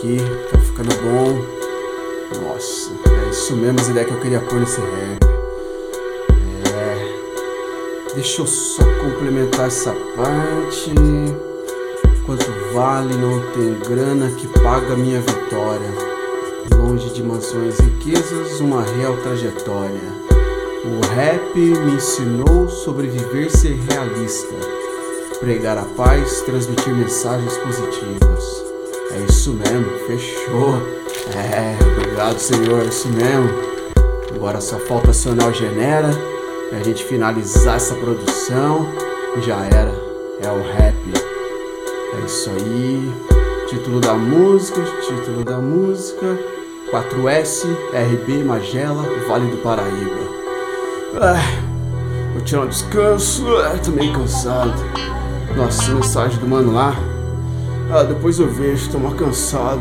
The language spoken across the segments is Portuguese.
aqui, tá ficando bom. Nossa, é isso mesmo as ideias que eu queria pôr nesse rap. Deixa eu só complementar essa parte. Quanto vale não tem grana que paga minha vitória. Longe de mansões e riquezas, uma real trajetória. O rap me ensinou sobre viver e ser realista. Pregar a paz, transmitir mensagens positivas. É isso mesmo, fechou. Obrigado, senhor, é isso mesmo. Agora só falta acionar o Genera pra gente finalizar essa produção. E já era, é o rap. É isso aí. Título da música, 4S, RB, Magela, Vale do Paraíba. Vou tirar um descanso, tô meio cansado. Nossa, mensagem do mano lá. Depois eu vejo, tô mais cansado.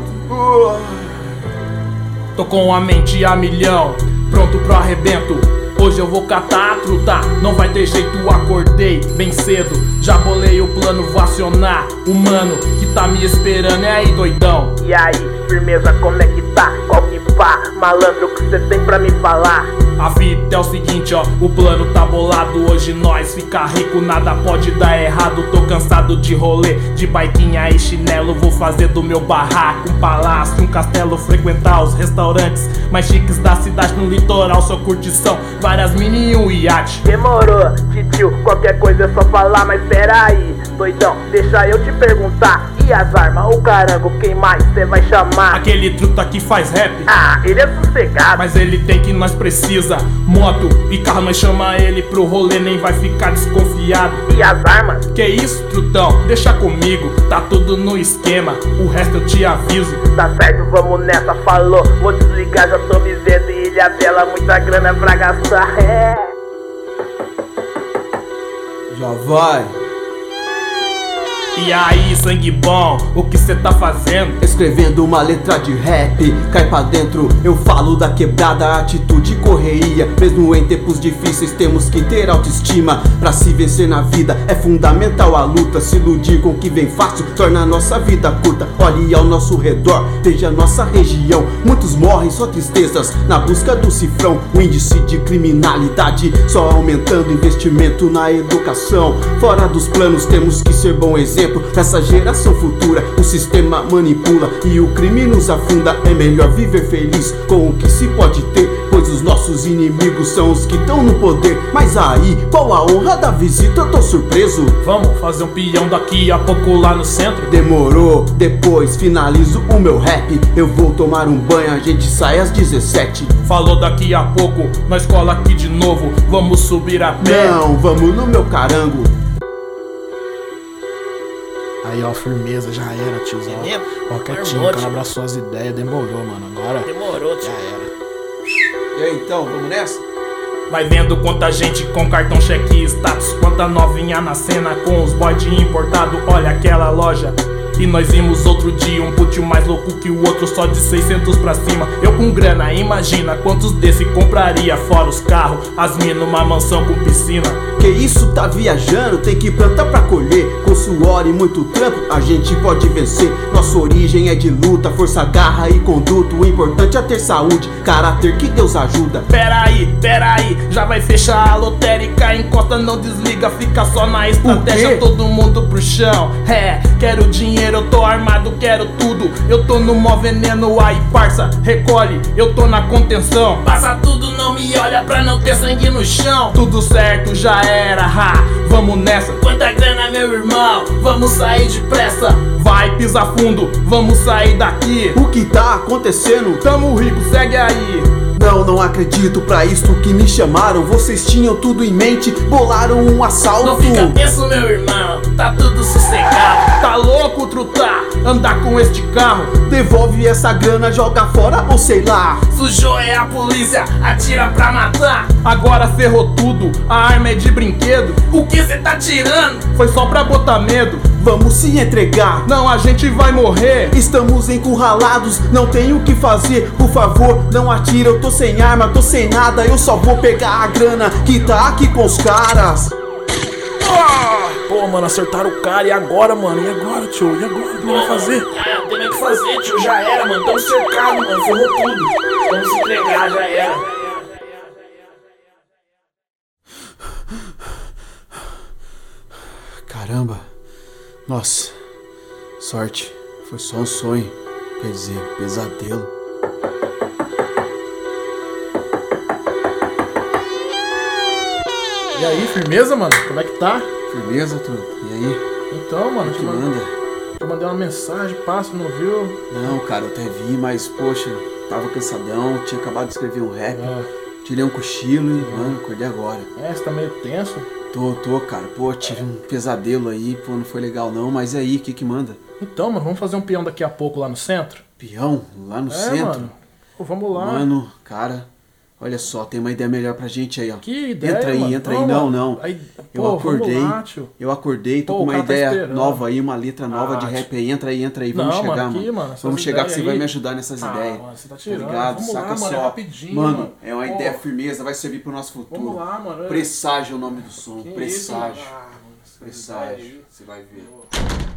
Tô com a mente a milhão, pronto pro arrebento. Hoje eu vou catar a truta, não vai ter jeito, acordei bem cedo. Já bolei o plano, vou acionar o mano que tá me esperando, é aí doidão. E aí, firmeza, como é que tá? Qual que pá? Malandro, o que cê tem pra me falar? A fita é o seguinte, ó, o plano tá bolado. Hoje nós fica rico, nada pode dar errado. Tô cansado de rolê, de baiquinha e chinelo. Vou fazer do meu barraco um palácio, um castelo. Frequentar os restaurantes mais chiques da cidade. No litoral, só curtição, várias mini e um iate. Demorou, titio, qualquer coisa é só falar. Mas pera aí, doidão, deixa eu te perguntar. E as armas, o carango, quem mais cê vai chamar? Aquele truta que faz rap. Ele é sossegado, mas ele tem que nós precisa. Moto e carro, nós chama ele pro rolê, nem vai ficar desconfiado. E as armas? Que isso, trutão, deixa comigo, tá tudo no esquema, o resto eu te aviso. Tá certo, vamos nessa, falou. Vou desligar, já tô me vendo em Ilha Bela, muita grana pra gastar, Já vai. E aí, sangue bom, o que cê tá fazendo? Escrevendo uma letra de rap, cai pra dentro, eu falo da quebrada, atitude e correria. Mesmo em tempos difíceis temos que ter autoestima. Pra se vencer na vida é fundamental a luta. Se iludir com o que vem fácil torna a nossa vida curta. Olhe ao nosso redor, veja a nossa região. Muitos morrem, só tristezas na busca do cifrão. O índice de criminalidade só aumentando, investimento na educação. Fora dos planos temos que ser bom exemplo. Essa geração futura, o sistema manipula e o crime nos afunda. É melhor viver feliz com o que se pode ter, pois os nossos inimigos são os que estão no poder. Mas aí, qual a honra da visita? Eu tô surpreso. Vamos fazer um peão daqui a pouco lá no centro? Demorou, depois finalizo o meu rap. Eu vou tomar um banho, a gente sai às 17. Falou daqui a pouco, nós cola aqui de novo. Vamos subir a pé? Não, vamos no meu carango. Aí, ó, firmeza, já era, tiozão. Ó, quietinho, o cara abraçou as ideias, demorou, mano. Agora demorou, tio. Já era. E aí, então, vamos nessa? Vai vendo quanta gente com cartão, cheque e status. Quanta novinha na cena com os boy de importado. Olha aquela loja. E nós vimos outro dia um putinho mais louco que o outro, só de 600 pra cima. Eu com grana, imagina quantos desse compraria. Fora os carros, as mina, uma mansão com piscina. Que isso, tá viajando, tem que plantar pra colher. Com suor e muito trampo, a gente pode vencer. Nossa origem é de luta, força, garra e conduto. O importante é ter saúde, caráter que Deus ajuda. Pera aí, já vai fechar a lotérica. Encosta, não desliga, fica só na estratégia. Todo mundo pro chão, quero dinheiro. Eu tô armado, quero tudo. Eu tô no mó veneno, aí parça, recolhe, eu tô na contenção. Passa tudo, não me olha pra não ter sangue no chão. Tudo certo, já era, vamos nessa. Quanta grana, meu irmão, vamos sair depressa. Vai, pisa fundo, vamos sair daqui. O que tá acontecendo? Tamo rico, segue aí. Não acredito, pra isso que me chamaram. Vocês tinham tudo em mente, bolaram um assalto. Não fica tenso, meu irmão, tá tudo sossegado. Tá louco, truta, andar com este carro? Devolve essa grana, joga fora ou sei lá. Sujou é a polícia, atira pra matar. Agora ferrou tudo, a arma é de brinquedo. O que cê tá tirando? Foi só pra botar medo. Vamos se entregar, não, a gente vai morrer. Estamos encurralados, não tenho o que fazer. Por favor, não atira, eu tô sem arma, tô sem nada. Eu só vou pegar a grana que tá aqui com os caras. Pô, mano, acertaram o cara. E agora, mano? E agora, tio? E agora? O que vai fazer? Não tem nem o que fazer, tio. Já era, mano. Tamo cercado, mano. Ferrou tudo. Vamos se entregar, já era. Caramba. Nossa. Sorte. Foi só um sonho. Quer dizer, pesadelo. E aí, firmeza, mano? Como é que tá? Firmeza, truta? E aí? Então, mano, Que manda? eu mandei uma mensagem, passa, não viu? Não, cara, eu até vi, mas, poxa, tava cansadão, tinha acabado de escrever um rap, tirei um cochilo e, mano, acordei agora. É, você tá meio tenso? Tô, cara, pô, tive um pesadelo aí, pô, não foi legal não, mas e aí, o que manda? Então, mano, vamos fazer um peão daqui a pouco lá no centro? Peão? Lá no centro? Mano. Pô, vamos lá. Mano, cara, olha só, tem uma ideia melhor pra gente aí, ó. Que ideia, Entra aí, mano. entra aí, não. Aí, Eu pô, acordei, vamos lá, tio. tô Pô, com o uma cara tá ideia esperando. nova aí, uma letra nova de rap aí, entra aí, vamos Não, chegar, mano, aqui, mano, essas vamos chegar que você ideias vai aí. me ajudar nessas ideias. Mano, você tá tirando. Ligado? Vamos Saca lá, mano, só. é rapidinho, Mano, é uma Pô. ideia firmeza, vai servir pro nosso futuro. Vamos lá, mano. Presságio é o nome do som, Que presságio. isso, mano? Ah, mano, essas Presságio, ideias aí. você vai ver.